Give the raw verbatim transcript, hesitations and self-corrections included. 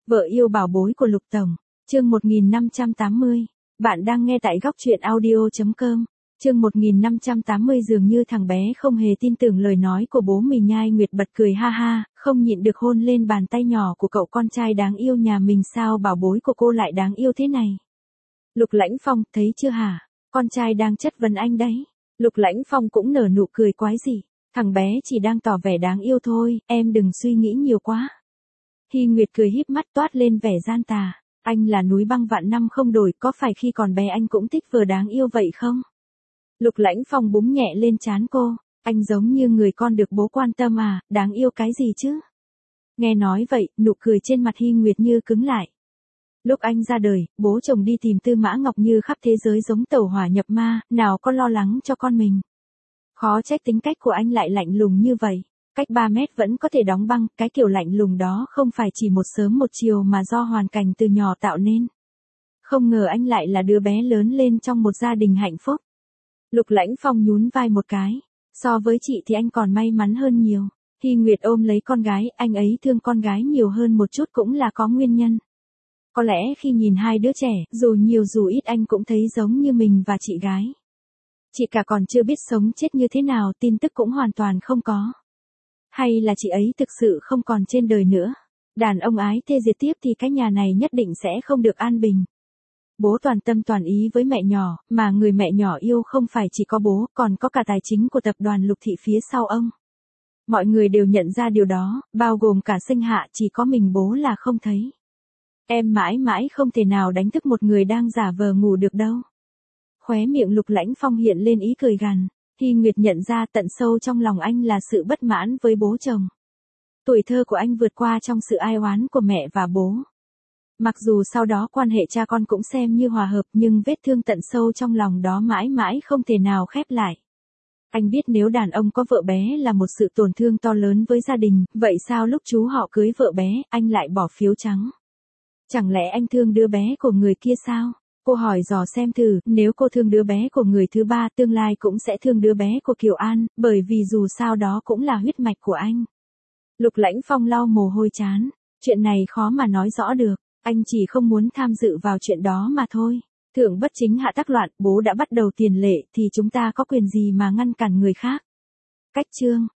Vợ yêu bảo bối của Lục Tổng, chương một nghìn năm trăm tám mươi. Bạn đang nghe tại góc truyện audio chấm com. Chương một nghìn năm trăm tám mươi dường như thằng bé không hề tin tưởng lời nói của bố mình. Nhai Nguyệt bật cười ha ha, không nhịn được hôn lên bàn tay nhỏ của cậu con trai đáng yêu nhà mình. Sao bảo bối của cô lại đáng yêu thế này? Lục Lãnh Phong, thấy chưa hả? Con trai đang chất vấn anh đấy. Lục Lãnh Phong cũng nở nụ cười quái dị. Thằng bé chỉ đang tỏ vẻ đáng yêu thôi, em đừng suy nghĩ nhiều quá. Hi Nguyệt cười híp mắt toát lên vẻ gian tà. Anh là núi băng vạn năm không đổi, có phải khi còn bé anh cũng thích vừa đáng yêu vậy không? Lục Lãnh Phong búng nhẹ lên trán cô. Anh giống như người con được bố quan tâm à, đáng yêu cái gì chứ? Nghe nói vậy, nụ cười trên mặt Hi Nguyệt như cứng lại. Lúc anh ra đời, bố chồng đi tìm Tư Mã Ngọc Như khắp thế giới giống tẩu hỏa nhập ma, nào có lo lắng cho con mình. Khó trách tính cách của anh lại lạnh lùng như vậy. Cách ba mét vẫn có thể đóng băng, cái kiểu lạnh lùng đó không phải chỉ một sớm một chiều mà do hoàn cảnh từ nhỏ tạo nên. Không ngờ anh lại là đứa bé lớn lên trong một gia đình hạnh phúc. Lục Lãnh Phong nhún vai một cái. So với chị thì anh còn may mắn hơn nhiều. Hi Nguyệt ôm lấy con gái, anh ấy thương con gái nhiều hơn một chút cũng là có nguyên nhân. Có lẽ khi nhìn hai đứa trẻ, dù nhiều dù ít anh cũng thấy giống như mình và chị gái. Chị cả còn chưa biết sống chết như thế nào, tin tức cũng hoàn toàn không có. Hay là chị ấy thực sự không còn trên đời nữa? Đàn ông ái thê diệt tiếp thì cái nhà này nhất định sẽ không được an bình. Bố toàn tâm toàn ý với mẹ nhỏ, mà người mẹ nhỏ yêu không phải chỉ có bố, còn có cả tài chính của tập đoàn Lục Thị phía sau ông. Mọi người đều nhận ra điều đó, bao gồm cả Sinh Hạ, chỉ có mình bố là không thấy. Em mãi mãi không thể nào đánh thức một người đang giả vờ ngủ được đâu. Khóe miệng Lục Lãnh Phong hiện lên ý cười gằn. Hi Nguyệt nhận ra tận sâu trong lòng anh là sự bất mãn với bố chồng. Tuổi thơ của anh vượt qua trong sự ai oán của mẹ và bố. Mặc dù sau đó quan hệ cha con cũng xem như hòa hợp, nhưng vết thương tận sâu trong lòng đó mãi mãi không thể nào khép lại. Anh biết nếu đàn ông có vợ bé là một sự tổn thương to lớn với gia đình, vậy sao lúc chú họ cưới vợ bé, anh lại bỏ phiếu trắng? Chẳng lẽ anh thương đứa bé của người kia sao? Cô hỏi dò xem thử, nếu cô thương đứa bé của người thứ ba, tương lai cũng sẽ thương đứa bé của Kiều An, bởi vì dù sao đó cũng là huyết mạch của anh. Lục Lãnh Phong lau mồ hôi trán. Chuyện này khó mà nói rõ được, anh chỉ không muốn tham dự vào chuyện đó mà thôi. Thượng bất chính hạ tắc loạn, bố đã bắt đầu tiền lệ thì chúng ta có quyền gì mà ngăn cản người khác. Cách chương.